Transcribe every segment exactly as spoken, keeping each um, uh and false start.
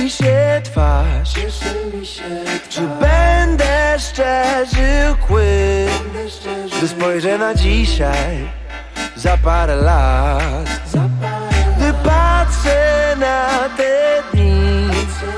mi się twarz, czy będę szczerzy kły, gdy spojrzę na dzisiaj, za parę lat, gdy patrzę na te dni,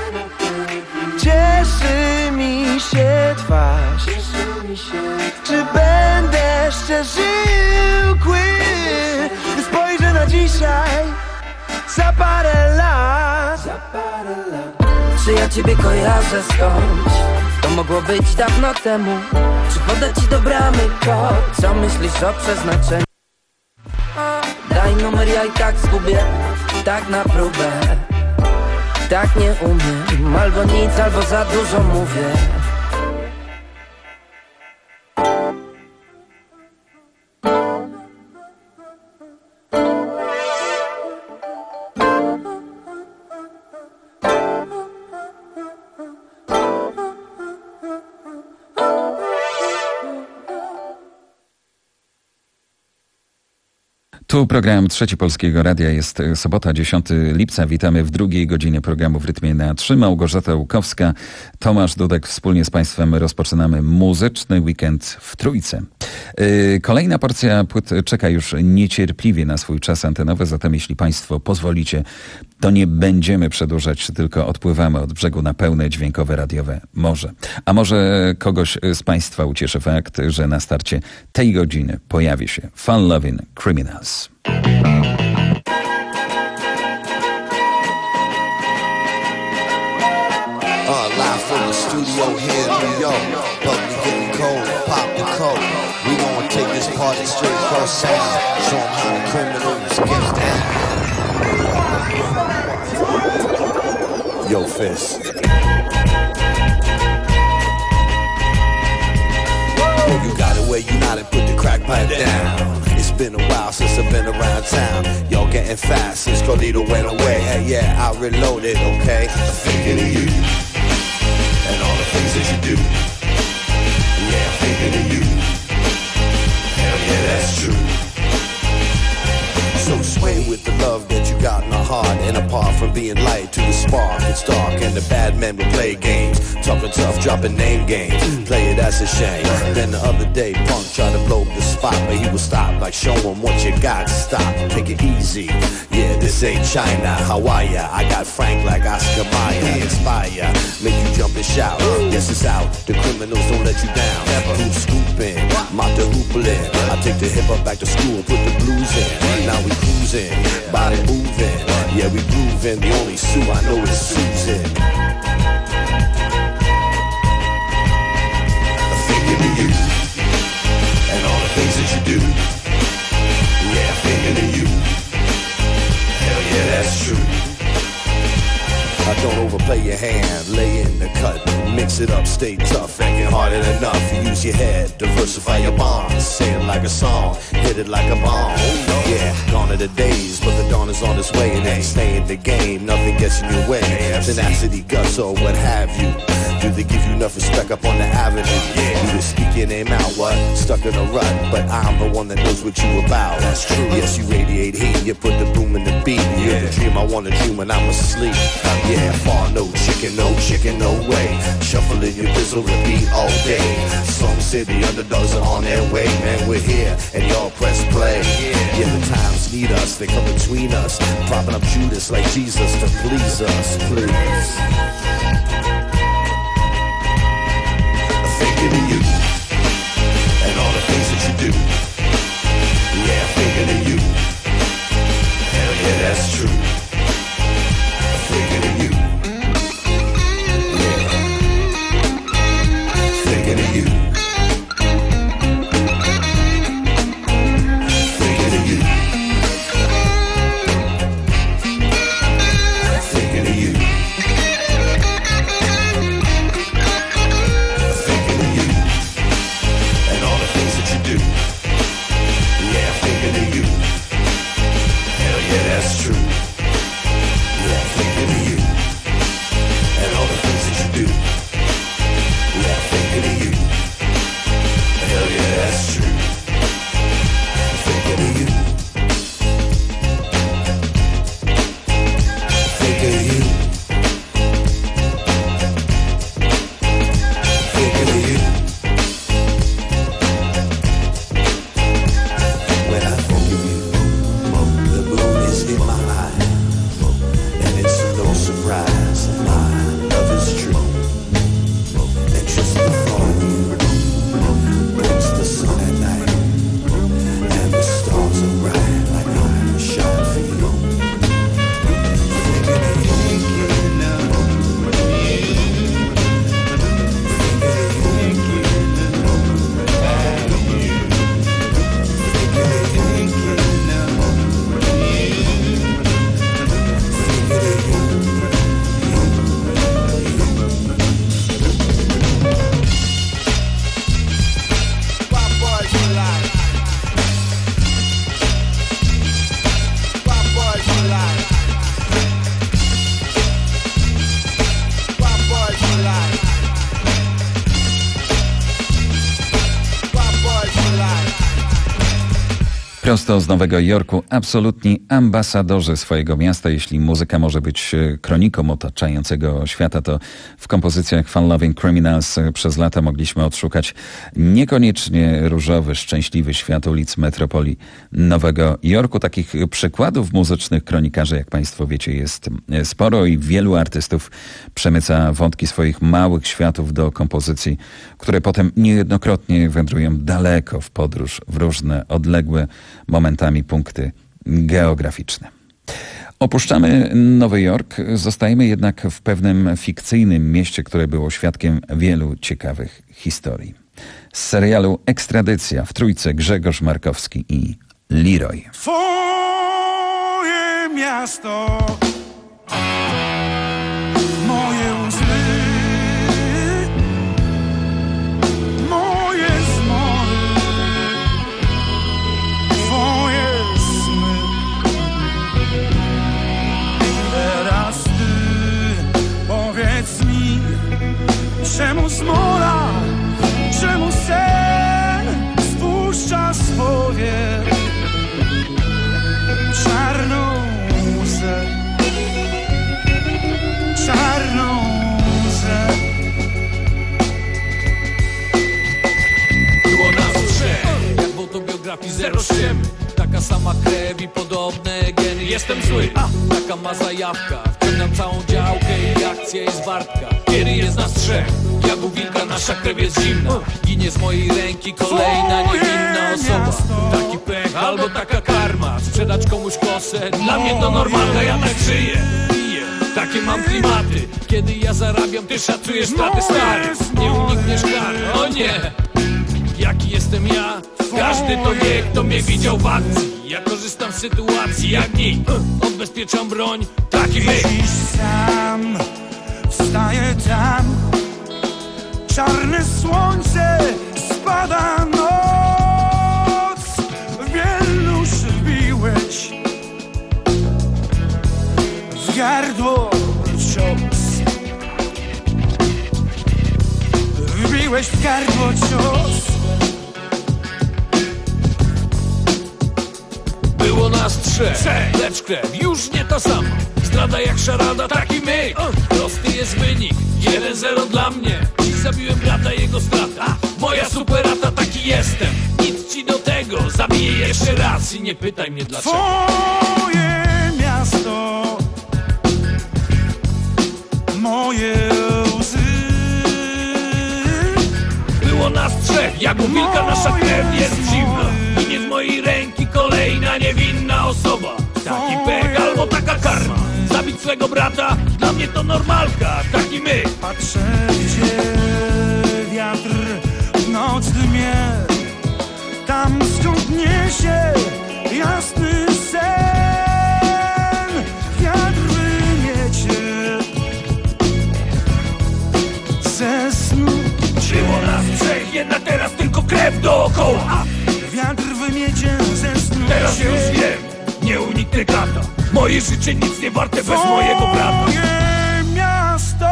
cieszy mi się twarz, czy będę szczerzył kły, gdy spojrzę na dzisiaj, za parę lat. Czy ja ciebie kojarzę skądś? To mogło być dawno temu. Czy podać ci do bramy kod? Co myślisz o przeznaczeniu? Daj numer, ja i tak zgubię. Tak na próbę. Tak nie umiem. Albo nic, albo za dużo mówię. Tu program Trzeci Polskiego Radia. Jest sobota, dziesiątego lipca. Witamy w drugiej godzinie programu w rytmie na trzy. Małgorzata Łukowska, Tomasz Dudek. Wspólnie z Państwem rozpoczynamy muzyczny weekend w Trójce. Kolejna porcja płyt czeka już niecierpliwie na swój czas antenowy, zatem jeśli Państwo pozwolicie, to nie będziemy przedłużać, tylko odpływamy od brzegu na pełne dźwiękowe, radiowe morze. A może kogoś z Państwa ucieszy fakt, że na starcie tej godziny pojawi się Fun Lovin' Criminals. Uh, live from the studio here in New York. Public getting cold, pop the code. We gonna take this party straight first sound. Show 'em how the criminals get down. Yo, Fist. You got it where you not and put the crack pipe down. It's been a while since I've been around town. Y'all getting fast since Carlito went away. Hey, yeah, I reloaded, okay? I'm thinking of you and all the things that you do. Yeah, I'm thinking of you. Hell yeah, that's true. So sway with the love that you got in the heart. And apart from being light to the spark, it's dark and the bad men will play games. Tough and tough, dropping name games. Play it, that's a shame. Then the other day, Punk tried to blow up the spot, but he would stop, like show him what you got. Stop, take it easy. Yeah, this ain't China, Hawaii. I got Frank like Oscar Mayer. Inspire, make you jump and shout. Yes, it's out, the criminals don't let you down. Who's scooping, Mata hoopling. I take the hip hop back to school and put the blues in. Now we cruising, body moving. Yeah, we grooving, the only Sue I know is Susan. Thinking of you and all the things that you do. Yeah, thinking of you. Hell yeah, that's true. I don't overplay your hand, lay in the cut, mix it up, stay tough, ain't hard enough. Use your head, diversify your bonds, say it like a song, hit it like a bomb. Yeah, gone are the days, but the dawn is on its way, and they stay in the game, nothing gets in your way. Tenacity, guts, or what have you. Do they give you enough respect up on the avenue? Yeah. Do they speak your name out, what? Stuck in a rut, but I'm the one that knows what you about. That's true. Yes, you radiate heat, you put the boom in the beat. You're the dream I wanna dream when I'm asleep. Yeah, far no chicken, no chicken, no way. Shuffling your pistol, repeat all day. Some say the underdogs are on their way. Man, we're here, and y'all press play. Yeah, the times need us, they come between us. Propping up Judas like Jesus to please us, please. Thinking of you and all the things that you do. Yeah, thinking of you. Hell yeah, that's true. Thinking of you. Yeah. Thinking of you. Thinking of you. Thinking of you. Prosto z Nowego Jorku, absolutni ambasadorzy swojego miasta. Jeśli muzyka może być kroniką otaczającego świata, to w kompozycjach Fun Loving Criminals przez lata mogliśmy odszukać niekoniecznie różowy, szczęśliwy świat ulic metropolii Nowego Jorku. Takich przykładów muzycznych kronikarzy, jak Państwo wiecie, jest sporo i wielu artystów przemyca wątki swoich małych światów do kompozycji, które potem niejednokrotnie wędrują daleko w podróż, w różne odległe momentami punkty geograficzne. Opuszczamy Nowy Jork, zostajemy jednak w pewnym fikcyjnym mieście, które było świadkiem wielu ciekawych historii. Z serialu Ekstradycja w trójce Grzegorz Markowski i Leroy. Twoje miasto, moje łzy, moje zmory, twoje sny. Teraz ty powiedz mi, czemu zmora, czemu sen spuszcza swoje czarną łzę, czarną łzę. Było nas trzech, jak w autobiografii zero osiem. Taka sama krew i podobne geny. Jestem zły, a taka ma zajawka. Wciągam całą działkę i akcja jest wartka. Kiedy jest nas trzech, jak u wilka nasza krew jest zimna. Ginie z mojej ręki kolejna niewinna osoba. Taki pech albo taka karma. Sprzedać komuś kosę, dla mnie to normalne. Ja tak żyję, piję, takie mam klimaty. Kiedy ja zarabiam, ty szacujesz straty stary. Nie unikniesz kary, o nie. Jaki jestem ja? Każdy to wie, kto mnie widział w akcji. Ja korzystam z sytuacji jak nikt. Odbezpieczam broń, taki my. Dziś sam wstaję tam, czarne słońce, spada noc. W wielusz wbiłeś w gardło cios. Wbiłeś w gardło cios. Było nas trzech, lecz krew już nie ta sama. Zdrada jak szarada, taki my. Prosty jest wynik, jeden zero dla mnie. Dziś zabiłem brata, jego strata. Moja superata, taki jestem. Nic ci do tego, zabiję jeszcze raz. I nie pytaj mnie dlaczego. Twoje miasto, moje łzy. Było nas trzech, jak u wilka nasza krew jest zimna. Ginie z mojej ręki kolejna niewinna osoba. Taki pech albo taka karma. Zabić swego brata, dla mnie to normalka. Taki my. Patrzę, gdzie wiatr w noc dmie, tam skąd niesie jasny sen. Wiatr wymiecie ze snu. Było nas trzech, jednak teraz tylko krew dookoła. Wiatr wymiecie ze snu. Teraz już wiem, nie uniknę kata. Moje życie nic nie warte bez mojego brata. Twoje miasto.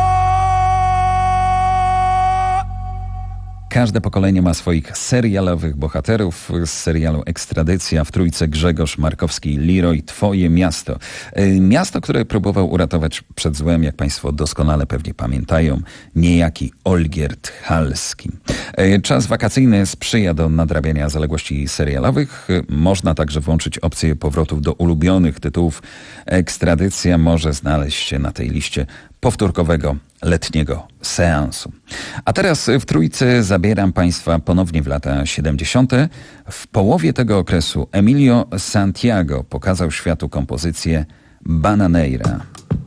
Każde pokolenie ma swoich serialowych bohaterów. Z serialu Ekstradycja w trójce Grzegorz Markowski i Leroy. Twoje miasto. Miasto, które próbował uratować przed złem, jak Państwo doskonale pewnie pamiętają, niejaki Olgierd Halski. Czas wakacyjny sprzyja do nadrabiania zaległości serialowych. Można także włączyć opcję powrotów do ulubionych tytułów. Ekstradycja może znaleźć się na tej liście powtórkowego letniego seansu. A teraz w trójce zabieram Państwa ponownie w lata siedemdziesiąte. W połowie tego okresu Emilio Santiago pokazał światu kompozycję Bananeira.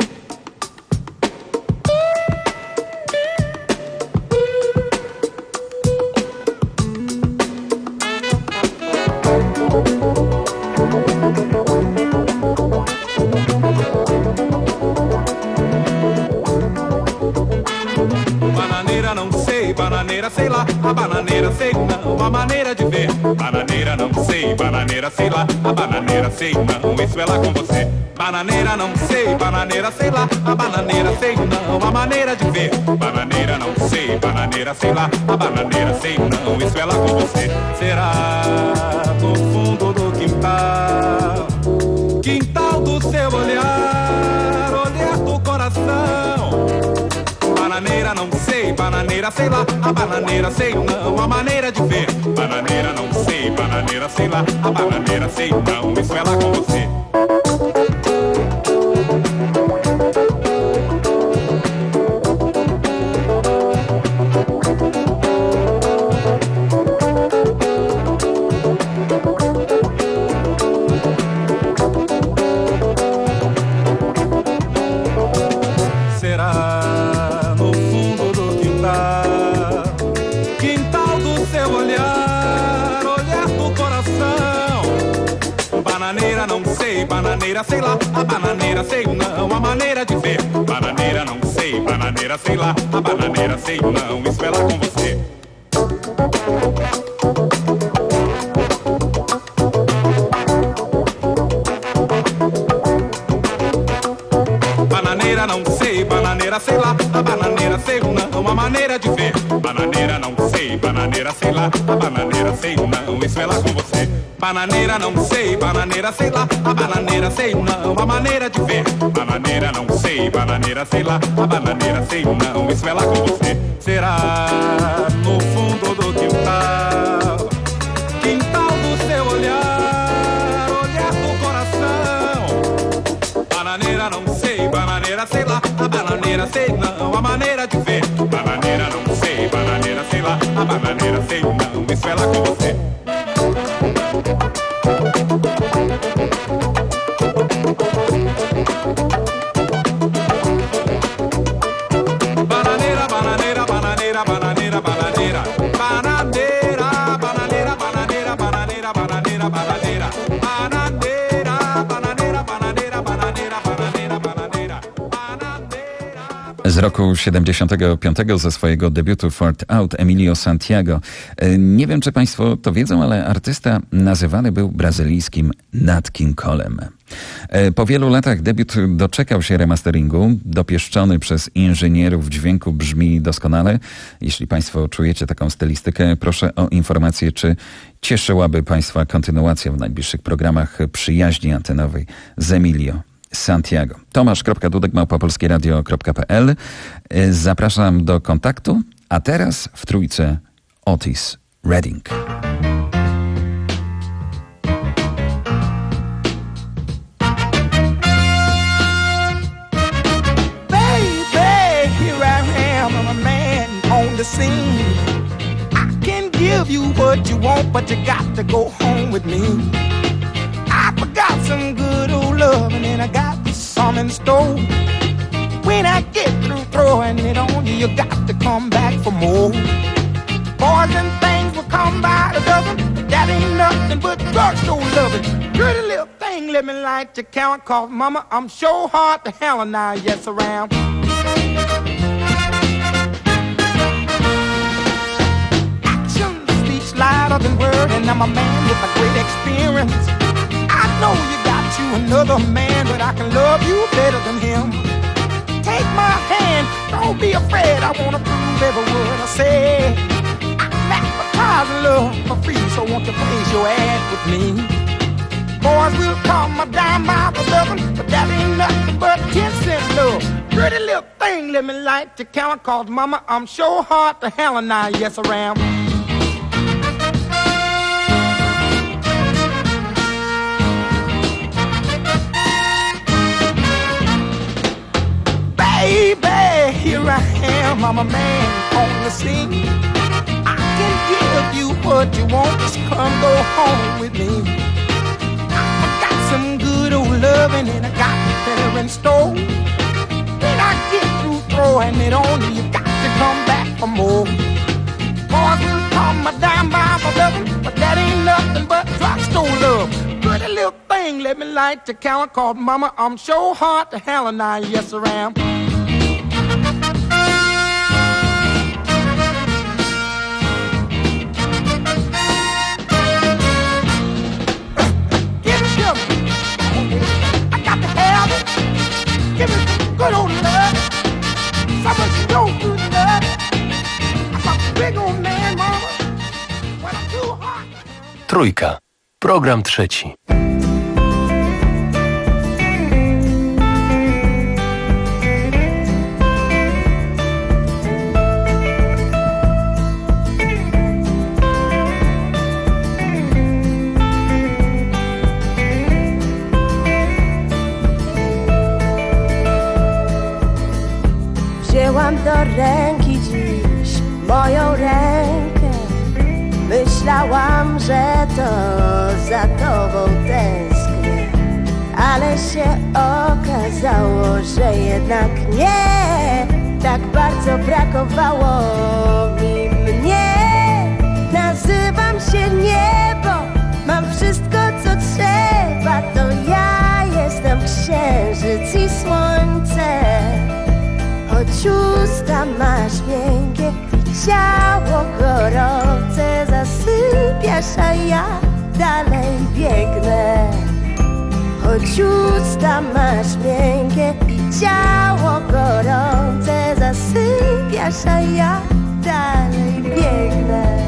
Bananeira, sei lá, a bananeira sei não, a maneira de ver. Bananeira não sei, bananeira sei lá, a bananeira sei não, isso é lá com você. Bananeira não sei, bananeira sei lá, a bananeira sei não, a maneira de ver. Bananeira não sei, bananeira sei lá, a bananeira sei não, isso é lá com você. Será no fundo do quintal bananeira, sei lá, a bananeira, sei não, a maneira de ver. Bananeira não sei, bananeira, sei lá, a bananeira, sei não, isso é lá com você. Bananeira, sei lá, a bananeira, sei não, a maneira de ver. Bananeira, não sei, bananeira, sei lá, a bananeira, sei não, isso é lá com você. Bananeira, não sei, bananeira, sei lá, a bananeira, sei não, a maneira de ver. Bananeira, não sei, bananeira, sei lá, a bananeira, sei não, isso é lá com você. Bananeira, não sei, bananeira, sei lá, a bananeira, sei não, a maneira de ver. Bananeira, não sei, bananeira, sei lá, a bananeira, sei não, isso é lá com você. Será no fundo do quintal, quintal do seu olhar, olhar do coração. Bananeira, não sei, bananeira, sei lá, a bananeira, sei não, a maneira de ver. Bananeira, não sei, bananeira, sei lá, a bananeira, sei não, isso é lá com você. Bananeira, bananeira, bananeira, bananeira, bananeira, bananeira, bananeira, bananeira, bananeira, bananeira, bananeira, bananeira, bananeira, bananeira, bananeira, bananeira, bananeira. Z roku siedemdziesiątego piątego ze swojego debiutu Fort Out Emilio Santiago. Nie wiem, czy Państwo to wiedzą, ale artysta nazywany był brazylijskim Nat King Colem. Po wielu latach debiut doczekał się remasteringu. Dopieszczony przez inżynierów dźwięku brzmi doskonale. Jeśli Państwo czujecie taką stylistykę, proszę o informację, czy cieszyłaby Państwa kontynuacja w najbliższych programach przyjaźni antenowej z Emilio Santiago. tomasz kropka dudek małpa polskie radio kropka p l. Zapraszam do kontaktu, a teraz w trójce Otis Redding. Baby, here I am, I'm a man on the scene. I can give you what you want, but you got to go home with me. I forgot some good old love, and then I got some in store. When I get through throwing it on you, you got to come back for more. Boys and things will come by the dozen. That ain't nothing but drugstore loving. Pretty little thing, let me light your count, cause mama, I'm sure hard to hell now, yes around. Action speaks louder than word, and I'm a man with a great experience. I know you got you another man, but I can love you better than him. Take my hand, don't be afraid, I wanna prove every word I say. I'm advertising love for free, so won't you place your ad with me? Boys will call my dime by the dozen, but that ain't nothing but ten cent love. Pretty little thing, let me light your count, cause mama, I'm sure hard to hell and now, yes around. Baby, here I am, I'm a man on the scene. I can give you what you want, just come go home with me. I got some good old loving and I got better in store. When I get through throwing it on you, you got to come back for more. Boys will call my dime by my loving, but that ain't nothing but drugstore love. Pretty little thing, let me light your count, cause mama, I'm sure hard to hell and I, yes around. Give me some good old love, some of your good love. I'm a big old man, mama, when I'm too hot. Trójka. Program trzeci. Wzięłam do ręki dziś moją rękę. Myślałam, że to za tobą tęsknię, ale się okazało, że jednak nie. Tak bardzo brakowało mi mnie. Nazywam się niebo, mam wszystko co trzeba. To ja jestem księżyc i słońce. Choć usta masz miękkie, ciało gorące, zasypiasz, a ja dalej biegnę. Choć usta masz miękkie i ciało gorące, zasypiasz, a ja dalej biegnę.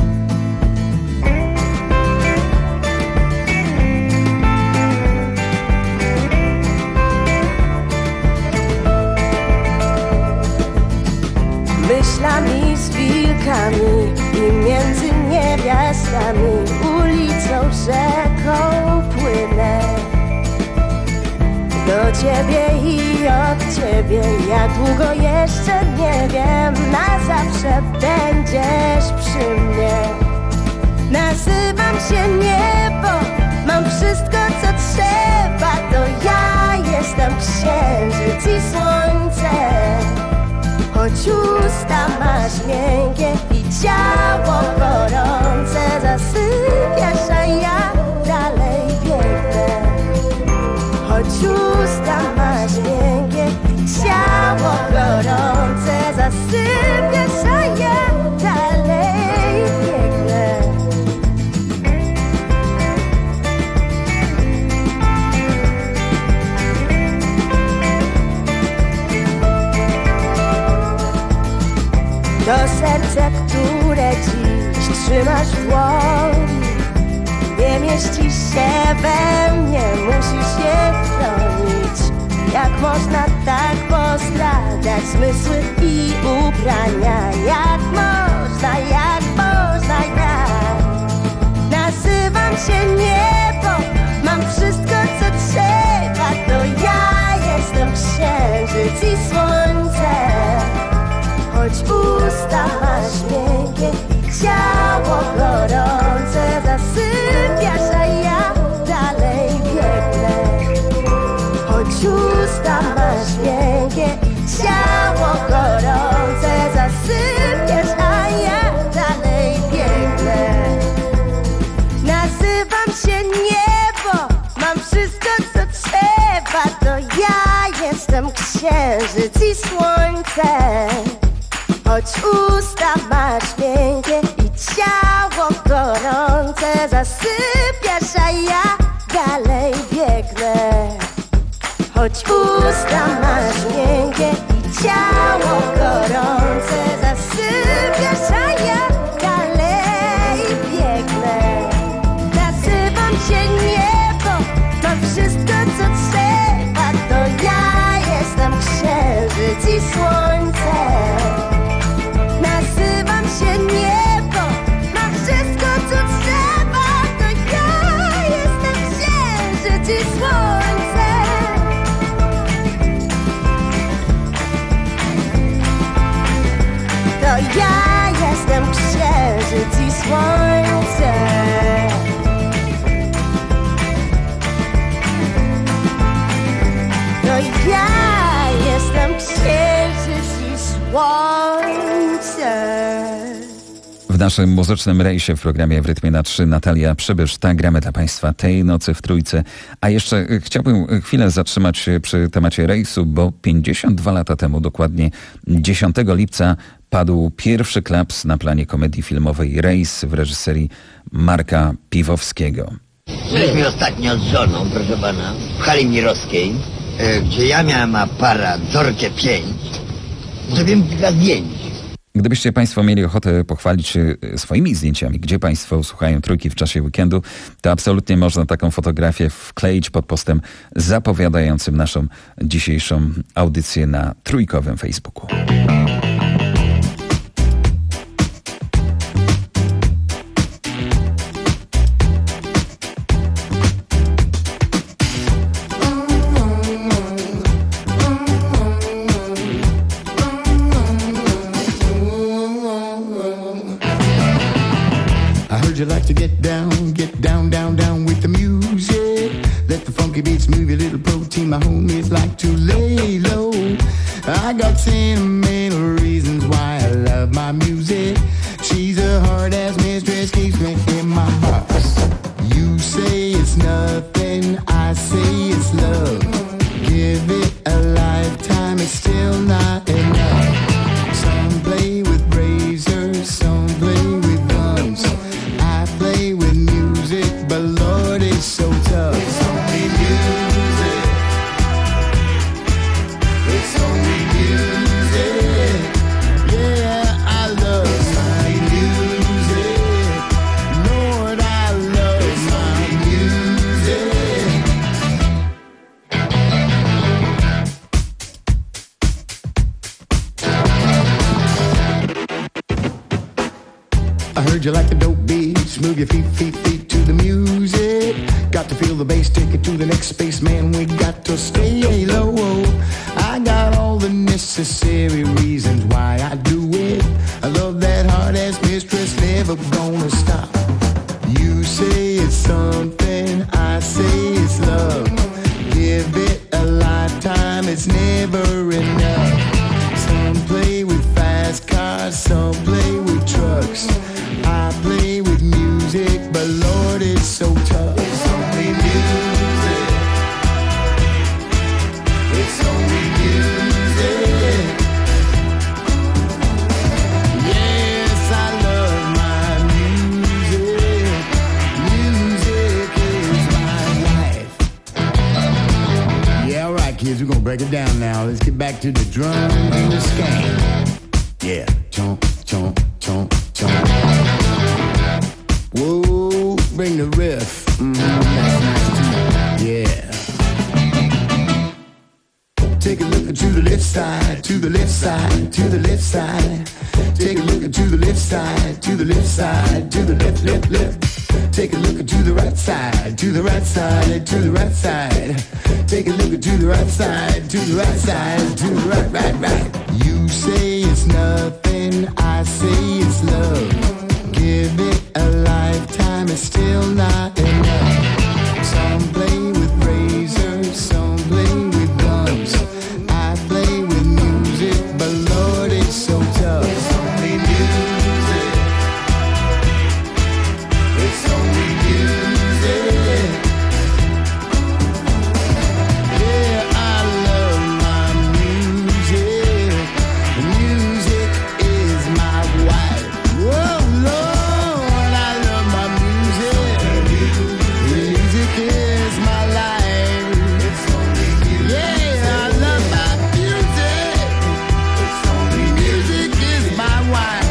Myślami z wilkami i między niewiastami, ulicą, rzeką płynę do ciebie i od ciebie. Jak długo jeszcze nie wiem, na zawsze będziesz przy mnie. Nazywam się niebo, mam wszystko co trzeba. To ja jestem księżyc i słońce. Choć usta masz miękkie i ciało gorące, zasypiasz, a ja dalej biegnę. Choć usta masz miękkie i ciało gorące, zasypiasz, a ja dalej biegnę. To serce, które dziś trzymasz w dłoni, nie mieści się we mnie, musisz je chronić. Jak można tak postradać zmysły i ubrania? Jak można, jak można, jak? Nazywam się niebo, mam wszystko co trzeba. To ja jestem księżyc i słońce. Choć usta masz miękkie, ciało gorące, zasypiasz, a ja dalej biegnę. Choć usta masz miękkie, ciało gorące, zasypiasz, a ja dalej biegnę. Nazywam się niebo, mam wszystko co trzeba. To ja jestem księżyc i słońce. Choć usta masz miękkie i ciało gorące, zasypiasz, a ja dalej biegnę. Choć usta masz miękkie i ciało gorące, zasypiasz, a ja dalej biegnę. Nazywam się niebo, mam wszystko co trzeba. To ja jestem księżyc i słońce. Nazywam się niebo, mam wszystko co trzeba. To ja jestem księżyc i słońce. To ja jestem księżyc i słońce. To ja jestem księżyc i słońce. W naszym muzycznym rejsie w programie W rytmie na trzy Natalia Przybysz. Tak gramy dla Państwa tej nocy w Trójce. A jeszcze chciałbym chwilę zatrzymać się przy temacie rejsu, bo pięćdziesiąt dwa lata temu, dokładnie dziesiątego lipca, padł pierwszy klaps na planie komedii filmowej Rejs w reżyserii Marka Piwowskiego. Byliśmy ostatnio z żoną, proszę pana, w hali mirowskiej, gdzie ja miałem aparat Zorcie pięć. Zrobiłem kilka zdjęć. Gdybyście Państwo mieli ochotę pochwalić się swoimi zdjęciami, gdzie Państwo słuchają Trójki w czasie weekendu, to absolutnie można taką fotografię wkleić pod postem zapowiadającym naszą dzisiejszą audycję na trójkowym Facebooku. heard you like to get down, get down, down, down with the music. Let the funky beats move your little protein. My homies like to lay low. I got sentimental reasons why I love my music. She's a hard-ass mistress, keeps me in my box. You say it's nothing, I say it's love. Give it a lifetime, it's still not enough. Some play with razors, some play with guns. I play with music, but Lord, it's so tough. It's only music. It's only music. Yeah, I love my music. Lord, I love my music. I heard you like the dope beats. Move your feet, feet, feet to the music. Got to feel the bass, take it to the next space, man. We got to stay low. I got all the necessary reasons why I do it. I love that hard-ass mistress, never gonna stop. You say it's something, I say it's love. Give it a lifetime, it's never enough. Some play with fast cars, some play with trucks. I play with music, but Lord, it's so tough. It's only music. It's only music. Yes, I love my music. Music is my life. Yeah, all right, kids, we're gonna break it down now. Let's get back to the drum and the skank. Yeah, chomp, chomp, chomp, chomp. Whoa, bring the riff. Mm-hmm, that's nice too. Yeah. Take a look to the left side, to the left side, to the left side. Take a look to the left side, to the left side, to the left, left, left. Take a look to the right side, to the right side, to the right side. Take a look to the right side, to the right side, to the right, right, right. You say it's nothing, I say it's love. Give it a lifetime, it's still not enough. Some play with razors, some play with guns. I play with music, but Lord, it's so tough. It's only music. It's only music. Yeah, I love my music. Music is my wife. Whoa, Lord, I love my music. Music is my life. It's only music. Yeah, I love my music. It's only music is my wife.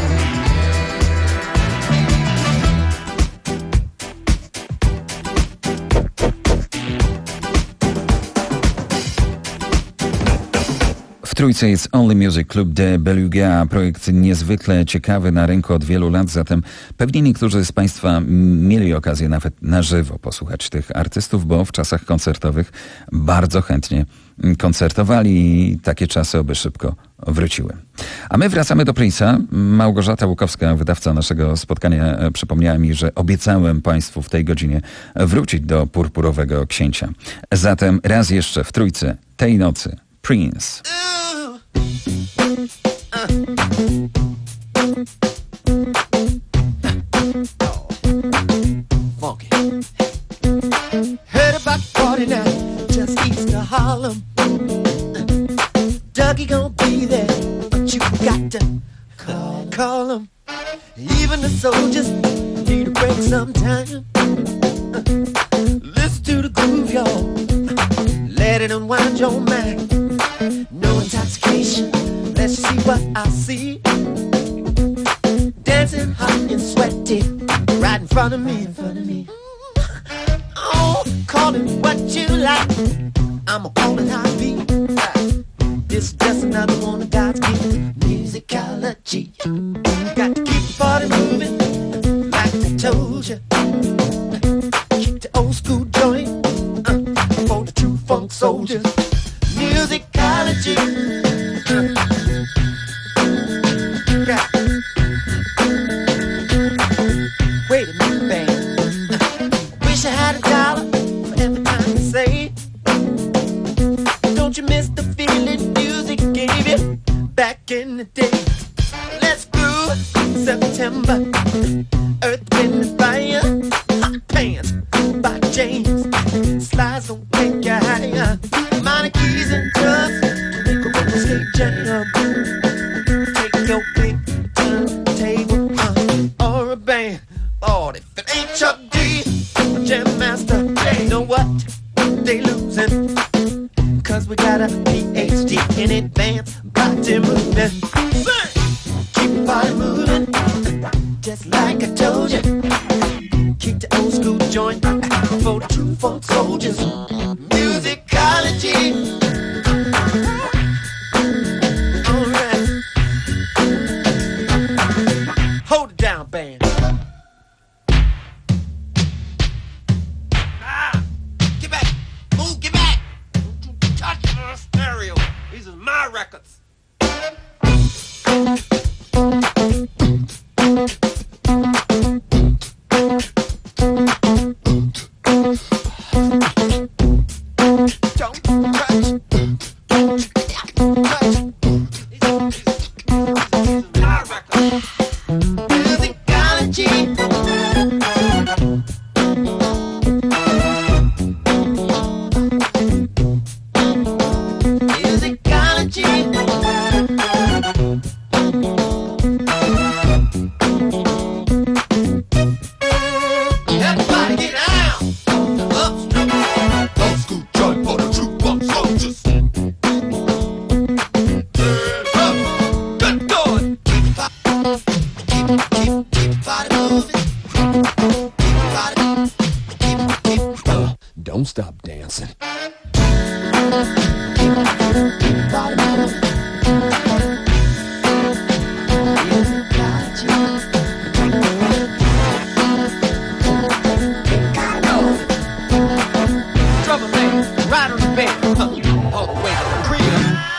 W Trójce jest Only Music Club de Beluga, projekt niezwykle ciekawy na rynku od wielu lat, zatem pewnie niektórzy z Państwa mieli okazję nawet na żywo posłuchać tych artystów, bo w czasach koncertowych bardzo chętnie koncertowali i takie czasy oby szybko wróciły. A my wracamy do Prince'a. Małgorzata Łukowska, wydawca naszego spotkania, przypomniała mi, że obiecałem Państwu w tej godzinie wrócić do Purpurowego Księcia. Zatem raz jeszcze w Trójce tej nocy Prince. Funky. Heard about the party now, just east of Harlem. Dougie gon' be there, but you got to call, call him. Even the soldiers need a break sometime. Listen to the groove, y'all. Let it unwind your mind. No intoxication, let's see what I see. Dancing hot and sweaty, right in front of me, in front of me. Oh, call it what you like, I'ma call it how it be. This is just another one of God's gift, musicology. Got to keep the party moving, like I told you. Keep the old school joint, uh, for the true funk soldiers. Musicology. Uh. Yeah. Wait a minute. rainy day. Let's groove September. Earth, wind, and fire. Hot pants by James. Slides don't take you higher. Minor keys and dust. Make a real estate jam. Take your big turntable uh, or a band. Lord, if it ain't Chuck D, Jam Master, you know what? They losing. Cause we got a P H D in advance. Body movement. Keep your body moving. Just like I told you. Keep the old school joint for the true funk soldiers. Musicology. Alright. Hold it down, band. Ah, get back. Move, get back. Don't you touch my stereo. These are my records. Don't stop dancing. Trouble man, right on the bed, huh, all the way to the crib.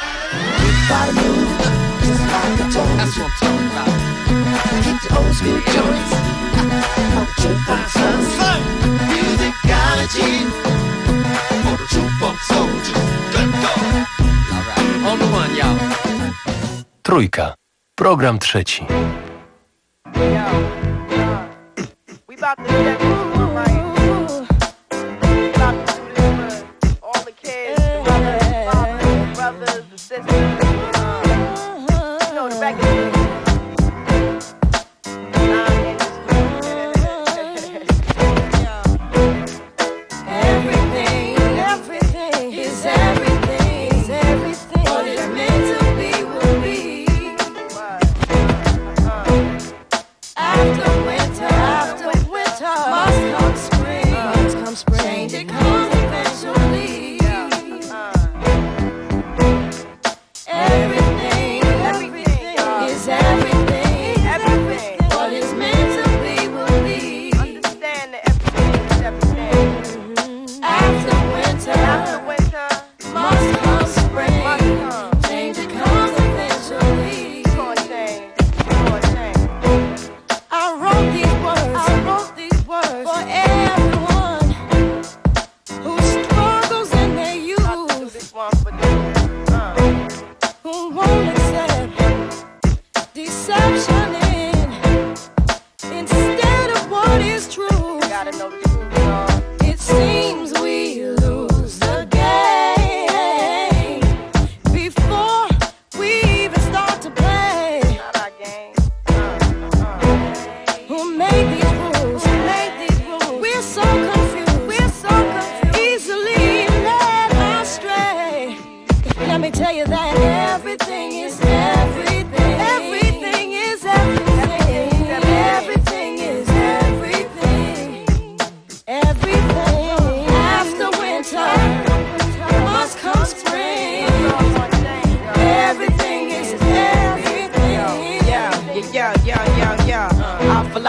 That's what I'm talking about. Keep the old school joints. Musicology for the true funk soldiers. Good God. All right, on the one, y'all. Trójka. Program trzeci. We about to step into right. We about to do this for all the kids, the mothers, the fathers, the brothers, the sisters. Uh, you know, the regular. Everything, everything is everything, is everything. What it's meant to be will be. After winter, after winter.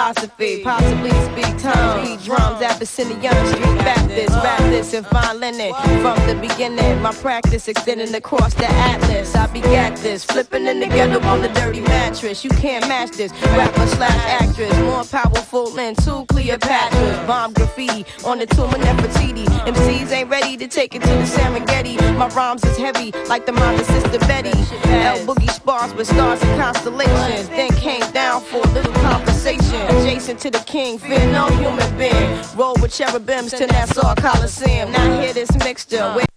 philosophy. Possibly speak tongues, beat drums, Abyssinian Street Baptist. Rap this and fine linen from the beginning. My practice extending across the atlas. I begat this, flipping in together on the dirty mattress. You can't match this. Rapper slash actress, more powerful than two Cleopatras. Bomb graffiti on the tomb of Nefertiti. M Cs ain't ready to take it to the Serengeti. My rhymes is heavy like the mind of Sister Betty. L Boogie spars with stars and constellations. Then came down for a little conversation. Adjacent to the king, fear no human being. Roll with cherubims to Nassau Coliseum. Now hear this mixture with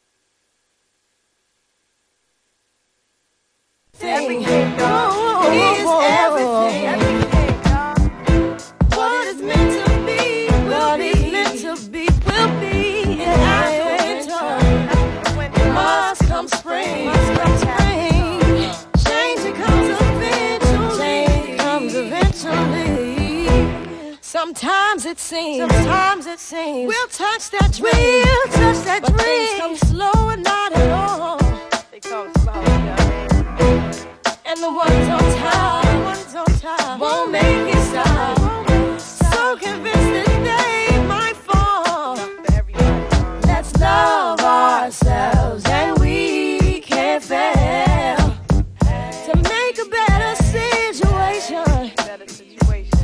everything, oh, is everything. Everything, what is meant to be, what is meant to be, will be. And after winter, must come spring, must come spring. Change it comes eventually, change comes eventually. Sometimes it seems, sometimes it seems, we'll touch that dream, we'll touch that but dream. Things come slow and not at all. They come slow, and the ones on top, the ones on top won't make it stop. So convinced that they might fall. Let's love ourselves and we can't fail to make a better situation. Better situation.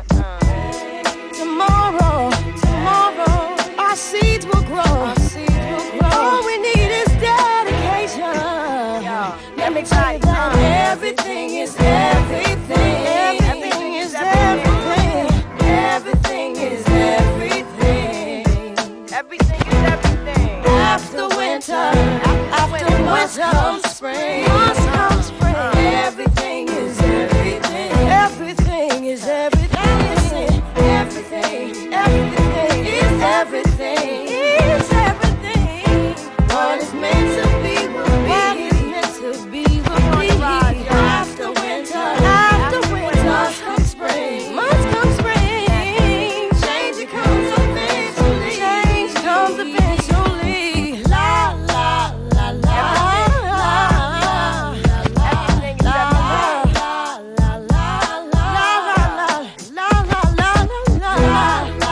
Tomorrow, tomorrow, our seeds will grow. Our seeds will grow. All we need is dedication. Let me tell you that everything is everything. Everything is everything. Everything is everything. Everything is everything. After winter, after winter comes spring. Must come spring. Everything is everything. Everything is everything. Everything, everything is everything. Is everything. What is meant to be will be. What is meant to be will be. After winter, after winter, must come spring. Must come spring. Change it comes eventually. Change comes eventually. La la la la la. Everything is everything. La la la la la la la la.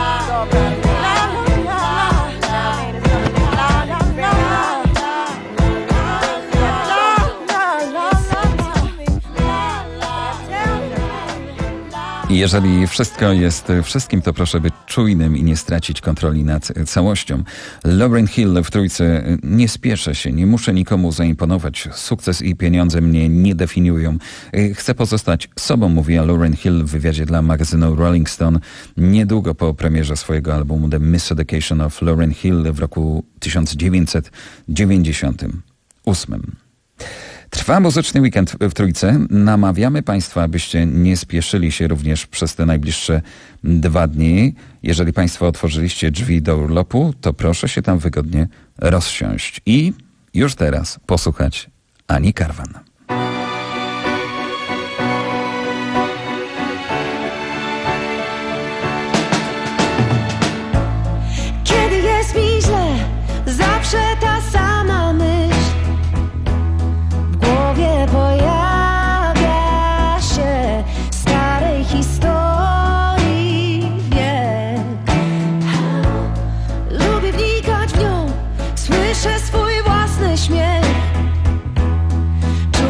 I jeżeli wszystko jest wszystkim, to proszę być czujnym i nie stracić kontroli nad całością. Lauryn Hill w trójce: nie spieszę się, nie muszę nikomu zaimponować. Sukces i pieniądze mnie nie definiują. Chcę pozostać sobą, mówiła Lauryn Hill w wywiadzie dla magazynu Rolling Stone niedługo po premierze swojego albumu The Miseducation of Lauryn Hill w roku tysiąc dziewięćset dziewięćdziesiątym ósmym. Trwa muzyczny weekend w trójce. Namawiamy Państwa, abyście nie spieszyli się również przez te najbliższe dwa dni. Jeżeli Państwo otworzyliście drzwi do urlopu, to proszę się tam wygodnie rozsiąść i już teraz posłuchać Ani Karwan. Kiedy jest mi źle, zawsze ta sama myśl w głowie pojawia się, starej historii wiek. Lubię wnikać w nią, słyszę swój własny śmiech.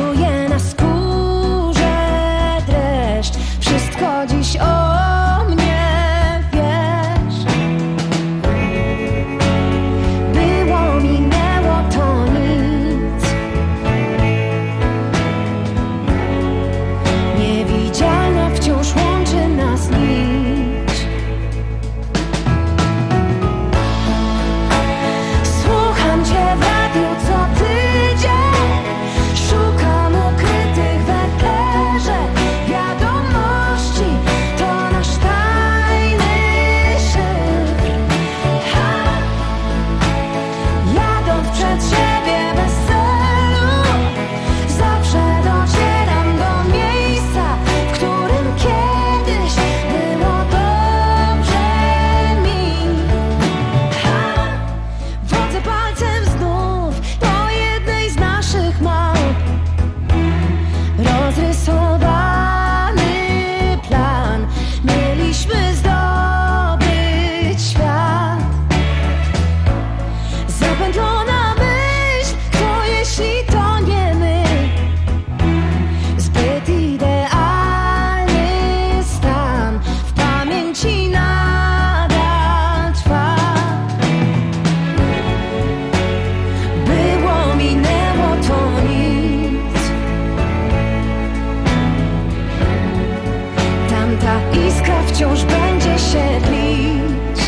ta iskra wciąż będzie się tlić.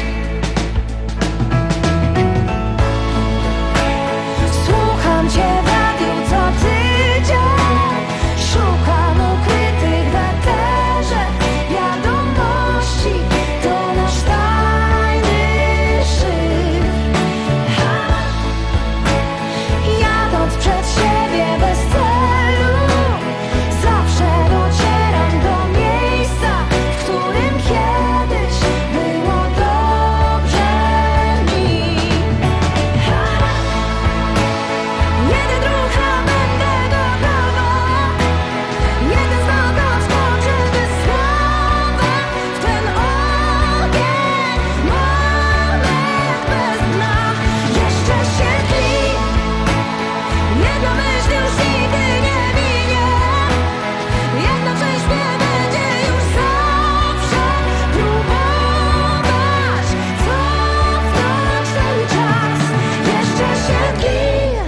Słucham cię w radiu co tydzień, szukam ukrytych w eterze wiadomości, to nasz tajny szyfr. Jadąc przed siebie bez celu, zawsze docieram do miejsca, w którym kiedyś było dobrze mi. Jeden ruch, a będę gotowa, jeden znak odpoczywy słowa, w ten ogień moment bez dna jeszcze się tli. Jedna myśl już nigdy nie minie, jedna część mnie będzie już zawsze próbować cofnąć ten czas, jeszcze się tli.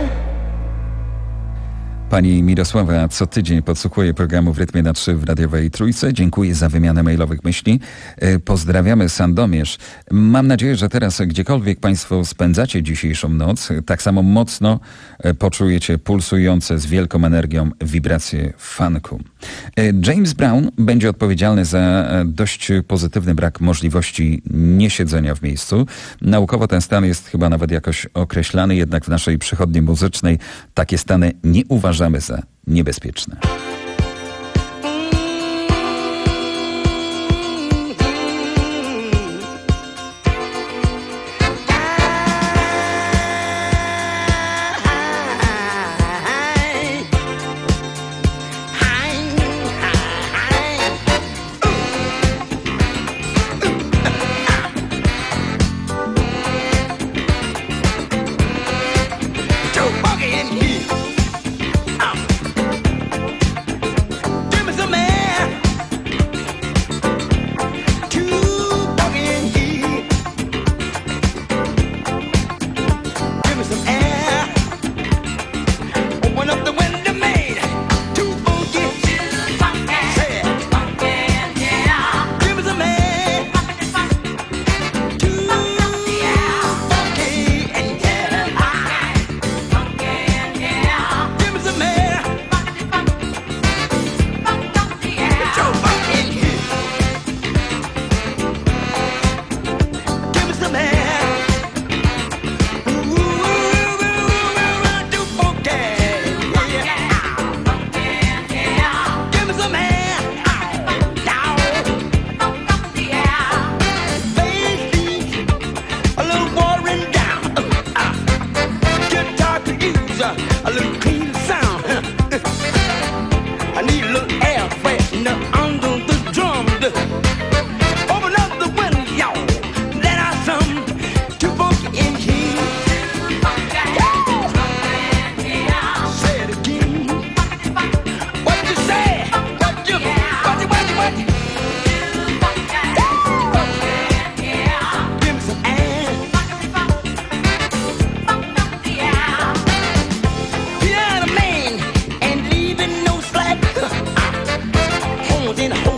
Pani Mirosława co tydzień podsłuchuje programu w Rytmie na trzy w radiowej Trójce. Dziękuję za wymianę mailowych myśli. E, Pozdrawiamy Sandomierz. Mam nadzieję, że teraz gdziekolwiek Państwo spędzacie dzisiejszą noc, tak samo mocno e, poczujecie pulsujące z wielką energią wibracje funku. E, James Brown będzie odpowiedzialny za e, dość pozytywny brak możliwości niesiedzenia w miejscu. Naukowo ten stan jest chyba nawet jakoś określany, jednak w naszej przychodni muzycznej takie stany nie uważamy za niebezpieczne. In a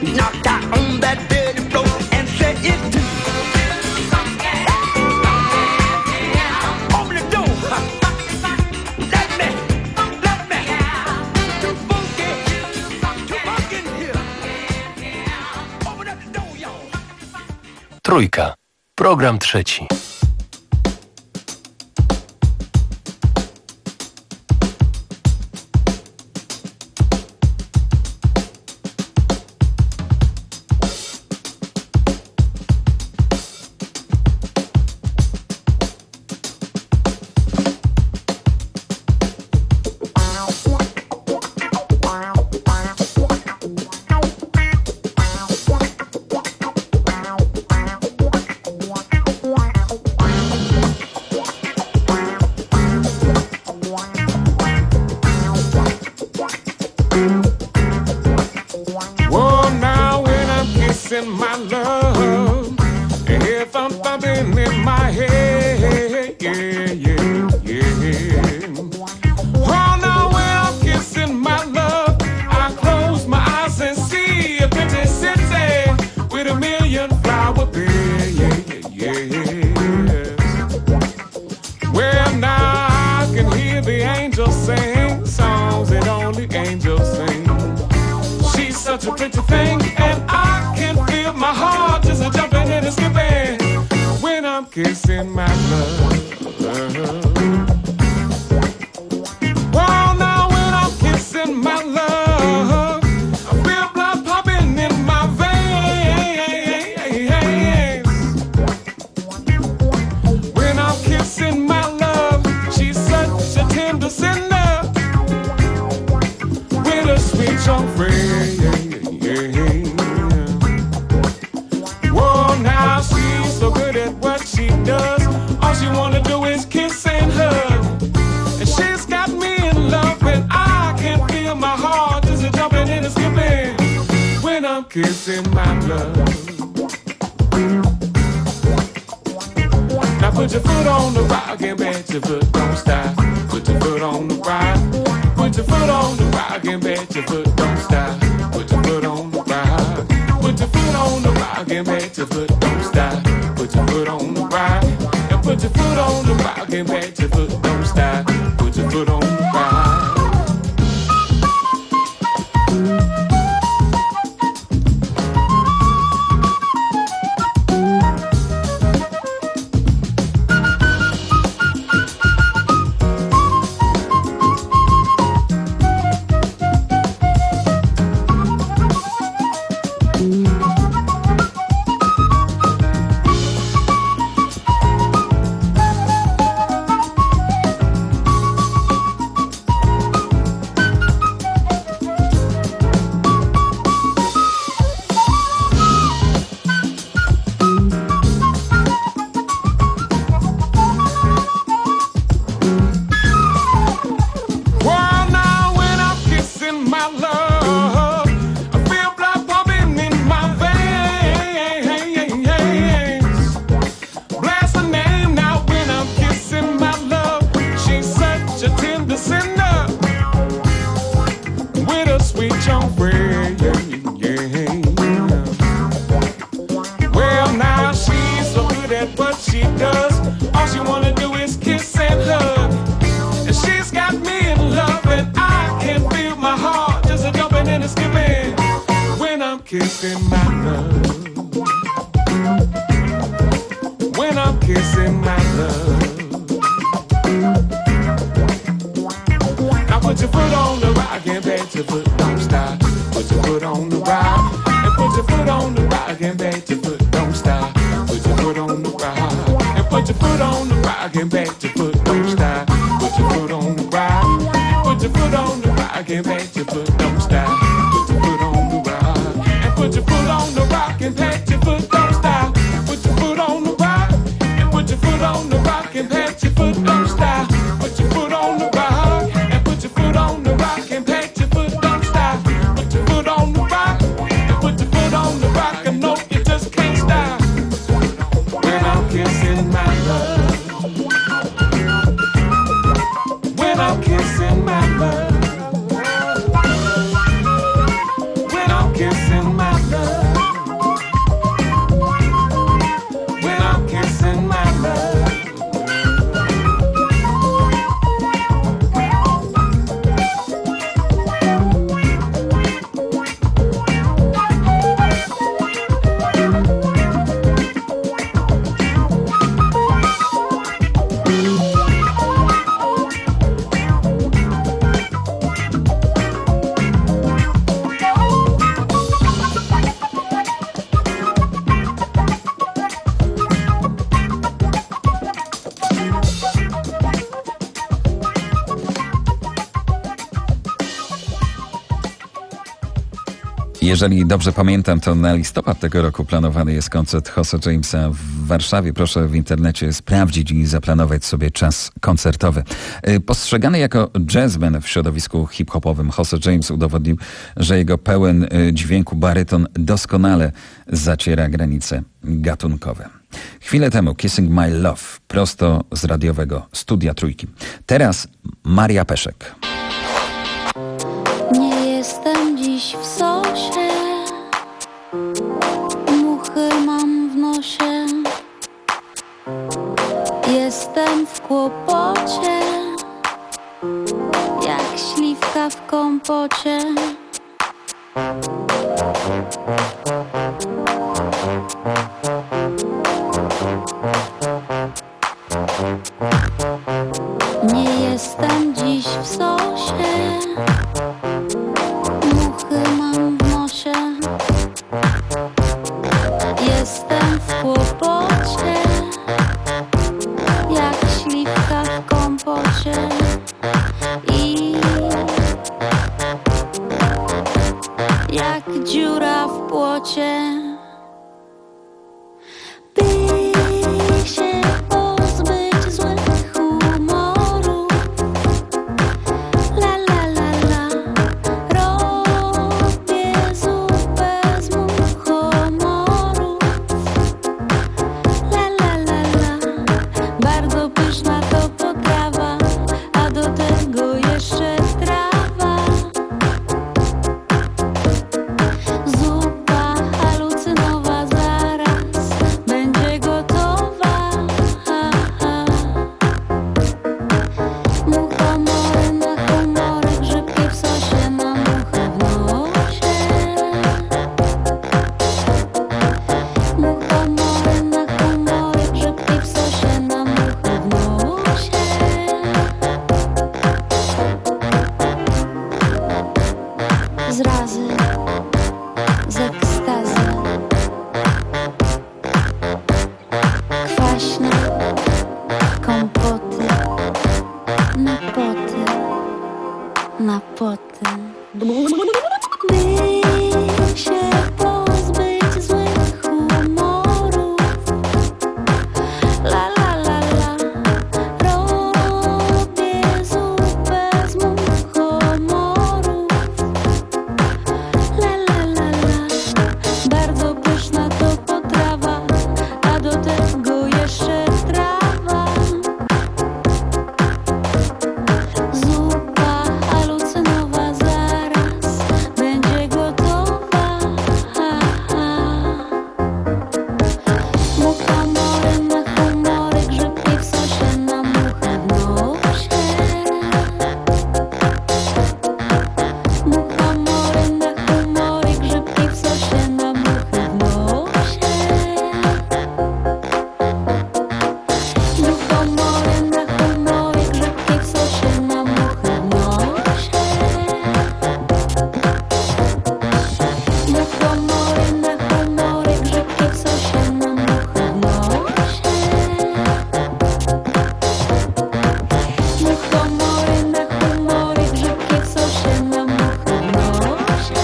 knocked out on that dirty floor and said it too. Open the door. Let me, let me. Too funky, too funky in here. Open up the door, y'all. Trójka. Program trzeci. My love, if I'm thumping in my head, yeah, yeah, yeah. Oh, now when I'm kissing my love, I close my eyes and see a pretty city with a million flower beds, yeah, yeah. Well, now I can hear the angels sing songs that only angels sing. She's such a pretty thing, and I can feel my heart just a jumping and a skipping when I'm kissing my love. Well, now when I'm kissing my love, I feel blood popping in my veins. When I'm kissing my love, she's such a tender sinner with a sweet young friend. So good at what she does, all she wanna do is kiss and hug. And she's got me in love, and I can feel my heart just a jumping and a skipping when I'm kissing my love. Now put your foot on the rock and bet your foot don't stop. Put your foot on the rock. Put your foot on the rock and bet your foot don't stop. Put your foot on the rock. Put your foot on the rock and bet your foot don't stop. Put your foot on the rock and put your foot on the rock and bet your foot don't stop. Put your foot on the rock. Kissing my love. When I'm kissing my love. Now put your foot on the rock and bet your foot don't stop. Put your foot on the rock and put your foot on the rock and bet your foot don't stop. Put your foot on the rock and put your foot on the rock and bet your foot don't stop. Put your foot on the rock and put your foot on the rock and bet your foot don't stop. Put your foot on the rock. Put your foot on the rock and pat your foot, don't stop. Put your foot on the rock and put your foot on the rock and pat your foot, don't stop. Put your foot on the rock and put your foot on the rock and pat your foot, don't stop. Put your foot on the rock and put your foot on the rock and no, you just can't stop. When I'm kissing my love. When I'm kissing my love. When I'm kissing my love. Jeżeli dobrze pamiętam, to na listopad tego roku planowany jest koncert Jose Jamesa w Warszawie. Proszę w internecie sprawdzić i zaplanować sobie czas koncertowy. Postrzegany jako jazzman w środowisku hip-hopowym, Jose James udowodnił, że jego pełen dźwięku baryton doskonale zaciera granice gatunkowe. Chwilę temu Kissing My Love prosto z radiowego Studia Trójki. Teraz Maria Peszek. Nie jestem dziś w sosie, muchy mam w nosie. Jestem w kłopocie, jak śliwka w kompocie. Nie jestem dziś w sosie, muchy mam w nosie. Jestem w kłopocie, jak śliwka w kompocie. I jak dziura w płocie. By się pozbyć złych humorów, la la la la, robię zupę z muchomorów, la la la la, bardzo pyszna to potrawa, a do tego jeszcze trawa. Zupa halucynowa zaraz będzie gotowa. Muchomory na humory, grzybki w sosie, na muchę w nosie. Muchomory na humory, grzybki w sosie, na muchę w nosie. Zrazy, z ekstazy, kwaśne kompoty, napoty, napoty. By się pozbyć złych humorów, la la la la, robię zupę z muchomorów, la la la la, bardzo pyszna to potrawa, a do tego jeszcze trawa. Zupa halucynowa zaraz będzie gotowa. Muchomory na humory, grzybki w sosie, na muchę w nosie. Muchomory na humory, grzybki w sosie, na muchę w nosie. Muchomory na humory, grzybki w sosie, na muchę w nosie. Muchomory na humory, grzybki w sosie, na muchę w nosie. Muchomory na humory, grzybki w sosie, na muchę w nosie.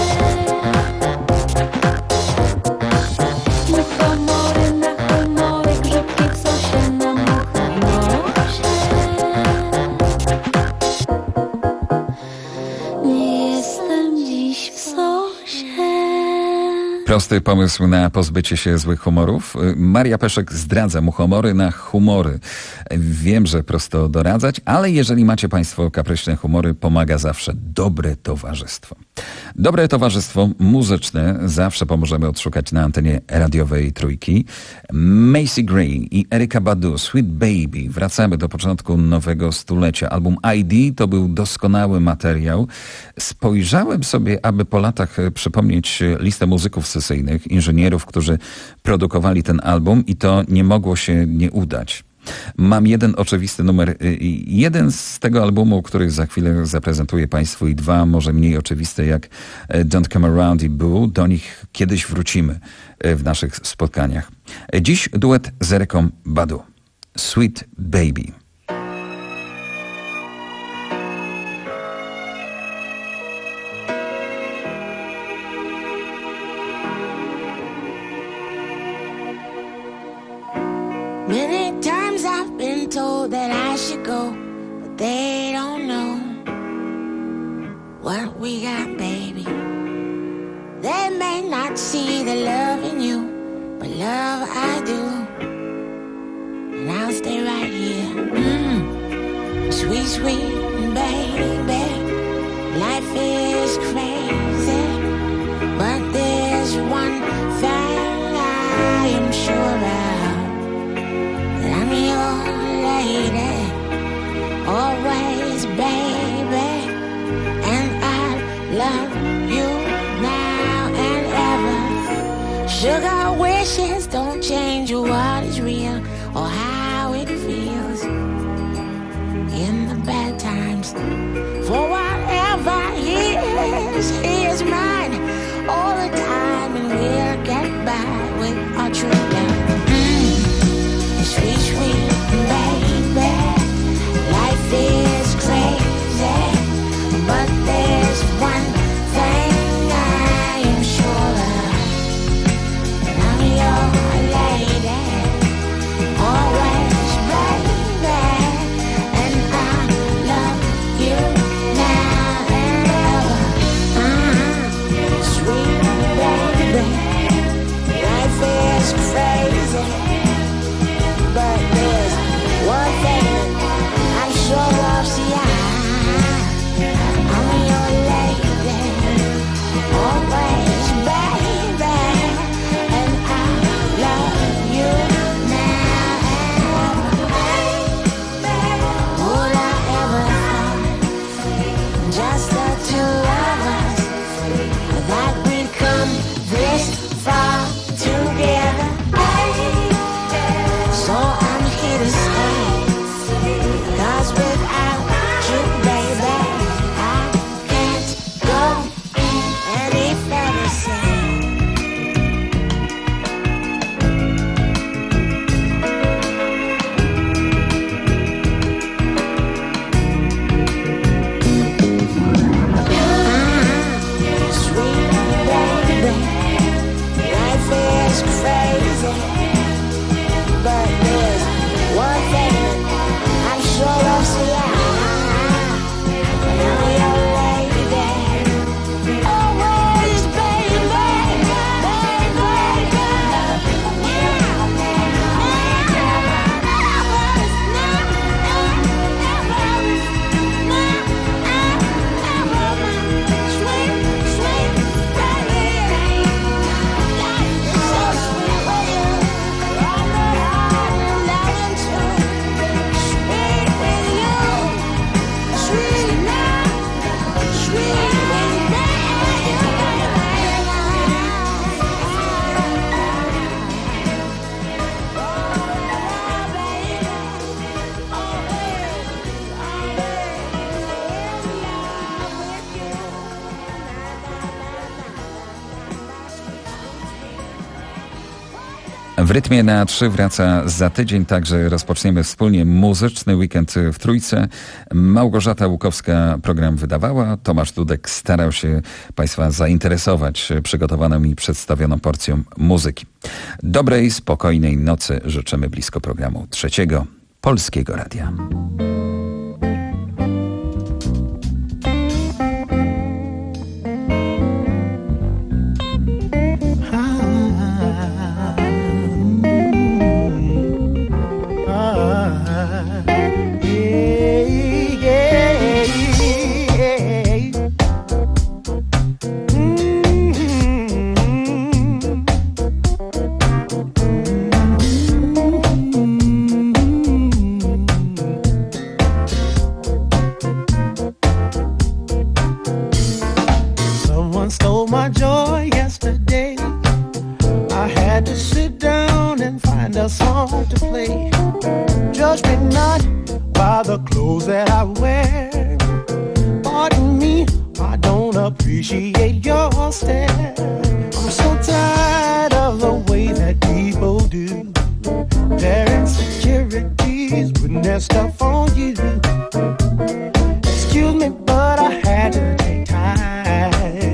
Muchomory na humory, grzybki w sosie, na muchę w nosie. Nie jestem dziś w sosie. Prosty pomysł na pozbycie się złych humorów. Maria Peszek zdradza mu humory na humory. Wiem, że prosto doradzać, ale jeżeli macie Państwo kapryśne humory, pomaga zawsze dobre towarzystwo. Dobre towarzystwo muzyczne zawsze pomożemy odszukać na antenie radiowej Trójki. Macy Gray i Erykah Badu, Sweet Baby. Wracamy do początku nowego stulecia. Album I D to był doskonały materiał. Spojrzałem sobie, aby po latach przypomnieć listę muzyków sesyjnych, inżynierów, którzy produkowali ten album i to nie mogło się nie udać. Mam jeden oczywisty numer, jeden z tego albumu, który za chwilę zaprezentuję Państwu, i dwa może mniej oczywiste, jak Don't Come Around i Boo. Do nich kiedyś wrócimy w naszych spotkaniach. Dziś duet z Erykah Badu. Sweet Baby. Many times I've been told that I should go, but they don't know what we got, baby. They may not see the love in you, but love I do. And I'll stay right here. Mm. Sweet, sweet baby. Life is crazy, but there's one thing I am sure of, that I'm your lady, always, baby. And I love you now and ever. Sugar wishes don't change what is real or how it feels in the bad times. For whatever he is, he is mine all the time, and we'll get by with our true love. Mm. Sweet, sweet baby, life is crazy, but there's one thing I am sure of, and I'm your lady, always, baby, and I love you now and ever. Uh-huh. Sweet baby, life is crazy, but there's one thing I'm sure of. See, I, I'm your lady, always, baby, and I love you now and ever. Would I ever thought, just the two of us, that we'd come this far together? So I'm here to stay, 'cause without you, baby, I can't go any further. Say. Sweet baby, life is crazy, but there's one thing I'm sure of. See, I, I'm your lady, always, baby, W rytmie na trzy wraca za tydzień, także rozpoczniemy wspólnie muzyczny weekend w Trójce. Małgorzata Łukowska program wydawała, Tomasz Dudek starał się Państwa zainteresować przygotowaną i przedstawioną porcją muzyki. Dobrej, spokojnej nocy życzymy blisko programu Trzeciego Polskiego Radia.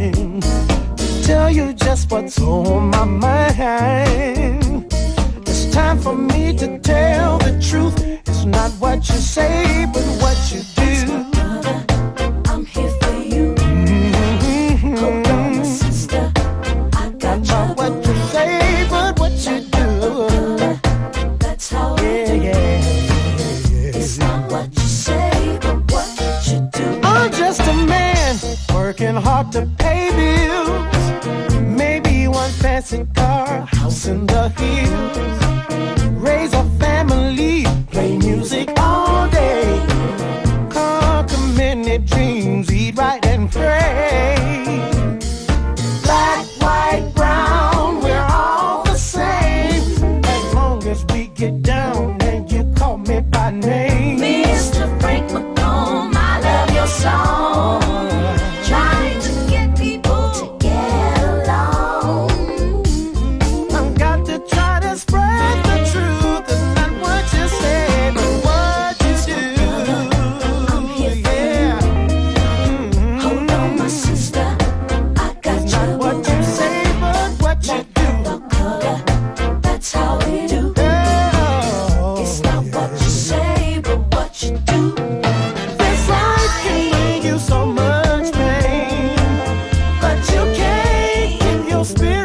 Tell you just what's on my mind. Just time for me to tell the truth. It's not what you say, but what you do. I'm here for you. Mm-hmm. Hold on, sister. I got not what you say, but what you do. That's how yeah, we do. Yeah, yeah. It's not what you say, but what you do. I'm just a man working hard to pay bills. Maybe one fancy car, house in the hills. Raise a family, play music all day. Conquer many dreams, eat right and pray. Black, white, brown, we're all the same. As long as we get down and you call me by name. Mister Frank McComb, I love your song. Trying to get people to get along. I've got to try to spread the truth and not what you say, but what you do. I'm here for Yeah. you. Hold on, my sister. I got It's you. not what you say, but what you do. That's how we do. Oh, It's not what you say, but what you do. this life can bring you so much pain, but you can't keep your spirit.